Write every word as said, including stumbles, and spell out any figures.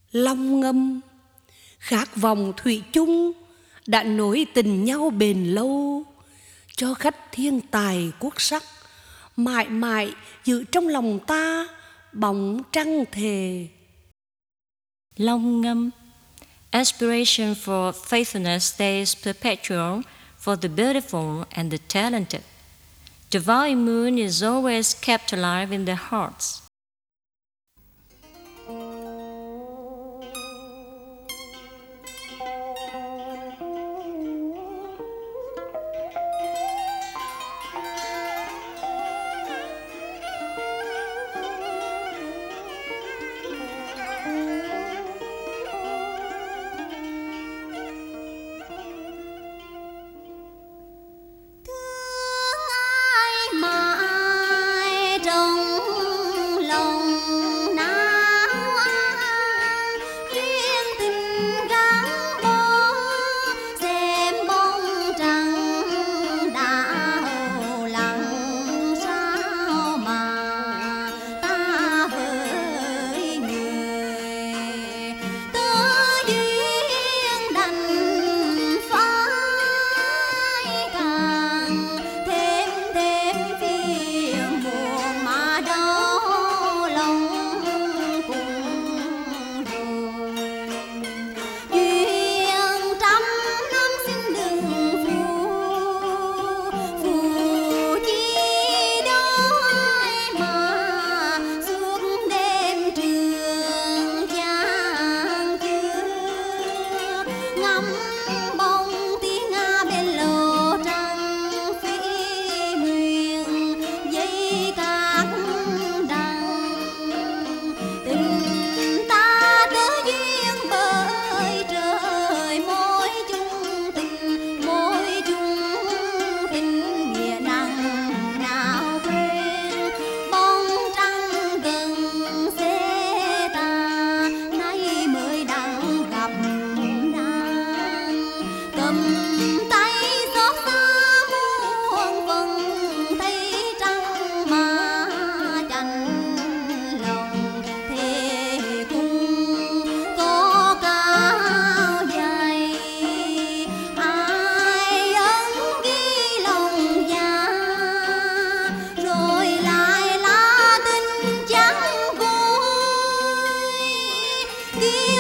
long ngâm, khát vọng thủy chung đã nối tình nhau bền lâu, cho khách thiên tài quốc sắc mãi mãi giữ trong lòng ta bóng trăng thề. Long ngâm, aspiration for faithfulness stays perpetual for the beautiful and the talented. The vowing moon is always kept alive in their hearts. Tiếng